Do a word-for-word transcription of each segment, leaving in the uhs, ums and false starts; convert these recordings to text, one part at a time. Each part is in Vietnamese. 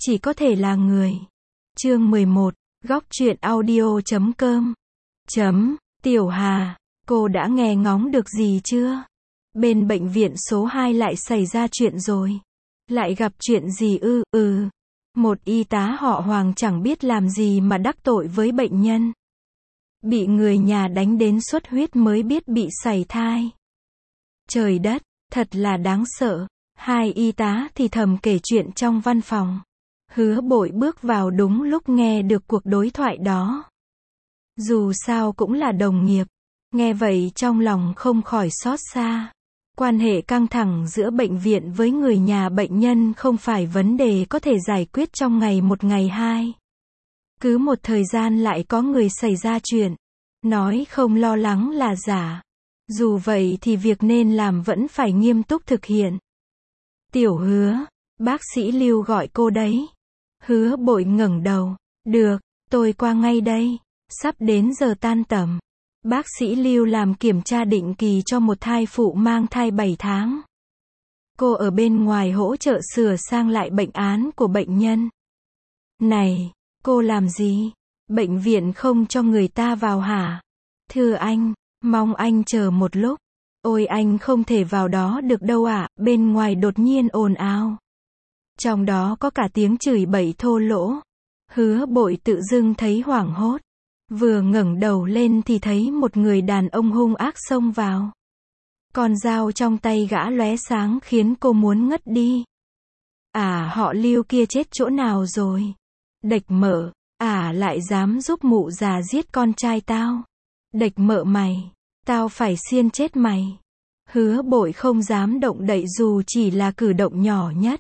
chỉ có thể là người. Chương mười một, góc truyện audio chấm com. Chấm, Tiểu Hà, cô đã nghe ngóng được gì chưa? Bên bệnh viện số hai lại xảy ra chuyện rồi. Lại gặp chuyện gì ư? Ừ. Một y tá họ Hoàng chẳng biết làm gì mà đắc tội với bệnh nhân. Bị người nhà đánh đến xuất huyết mới biết bị sảy thai. Trời đất, thật là đáng sợ. Hai y tá thì thầm kể chuyện trong văn phòng. Hứa Bội bước vào đúng lúc nghe được cuộc đối thoại đó. Dù sao cũng là đồng nghiệp. Nghe vậy trong lòng không khỏi xót xa. Quan hệ căng thẳng giữa bệnh viện với người nhà bệnh nhân không phải vấn đề có thể giải quyết trong ngày một ngày hai. Cứ một thời gian lại có người xảy ra chuyện. Nói không lo lắng là giả. Dù vậy thì việc nên làm vẫn phải nghiêm túc thực hiện. Tiểu Hứa, bác sĩ Lưu gọi cô đấy. Hứa Bội ngẩng đầu. Được, tôi qua ngay đây. Sắp đến giờ tan tầm. Bác sĩ Lưu làm kiểm tra định kỳ cho một thai phụ mang thai bảy tháng. Cô ở bên ngoài hỗ trợ sửa sang lại bệnh án của bệnh nhân. Này, cô làm gì? Bệnh viện không cho người ta vào hả? Thưa anh, mong anh chờ một lúc. Ôi anh không thể vào đó được đâu ạ, à, bên ngoài đột nhiên ồn ào. Trong đó có cả tiếng chửi bậy thô lỗ. Hứa Bội tự dưng thấy hoảng hốt. Vừa ngẩng đầu lên thì thấy một người đàn ông hung ác xông vào. Con dao trong tay gã lóe sáng khiến cô muốn ngất đi. À họ Lưu kia chết chỗ nào rồi? Đệch mợ, à lại dám giúp mụ già giết con trai tao. Đệch mợ mày, tao phải xiên chết mày. Hứa Bội không dám động đậy dù chỉ là cử động nhỏ nhất.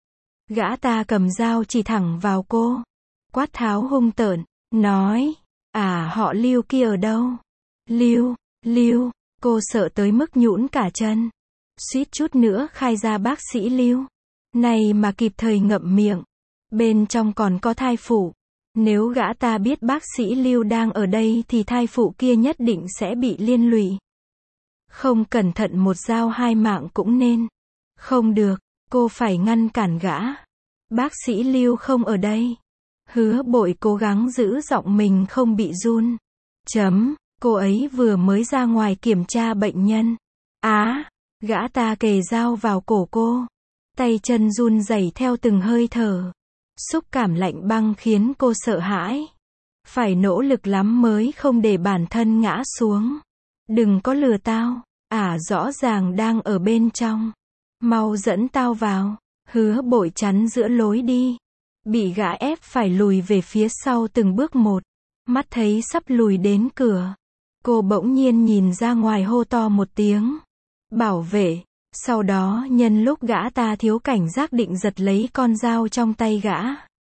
Gã ta cầm dao chỉ thẳng vào cô. Quát tháo hung tợn, nói, à họ Lưu kia ở đâu? Lưu, Lưu, cô sợ tới mức nhũn cả chân. Suýt chút nữa khai ra bác sĩ Lưu. Này mà kịp thời ngậm miệng. Bên trong còn có thai phụ. Nếu gã ta biết bác sĩ Lưu đang ở đây thì thai phụ kia nhất định sẽ bị liên lụy. Không cẩn thận một dao hai mạng cũng nên. Không được, cô phải ngăn cản gã. Bác sĩ Lưu không ở đây. Hứa Bội cố gắng giữ giọng mình không bị run. Chấm, cô ấy vừa mới ra ngoài kiểm tra bệnh nhân. Á, à, gã ta kề dao vào cổ cô. Tay chân run rẩy theo từng hơi thở. Xúc cảm lạnh băng khiến cô sợ hãi. Phải nỗ lực lắm mới không để bản thân ngã xuống. Đừng có lừa tao, à rõ ràng đang ở bên trong. Mau dẫn tao vào. Hứa Bội chắn giữa lối đi. Bị gã ép phải lùi về phía sau từng bước một. Mắt thấy sắp lùi đến cửa. Cô bỗng nhiên nhìn ra ngoài hô to một tiếng. Bảo vệ. Sau đó nhân lúc gã ta thiếu cảnh giác định giật lấy con dao trong tay gã.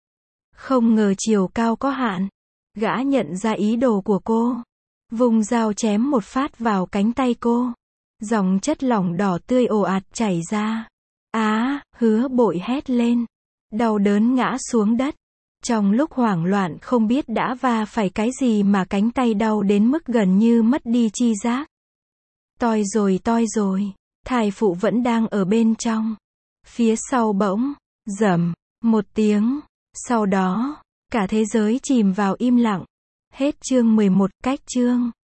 Không ngờ chiều cao có hạn. Gã nhận ra ý đồ của cô. Vùng dao chém một phát vào cánh tay cô. Dòng chất lỏng đỏ tươi ồ ạt chảy ra. Á, à, Hứa Bội hét lên. Đau đớn ngã xuống đất. Trong lúc hoảng loạn không biết đã va phải cái gì mà cánh tay đau đến mức gần như mất đi chi giác. Toi rồi toi rồi. Thai phụ vẫn đang ở bên trong. Phía sau bỗng, rầm, một tiếng. Sau đó, cả thế giới chìm vào im lặng. Hết chương mười một, cách chương.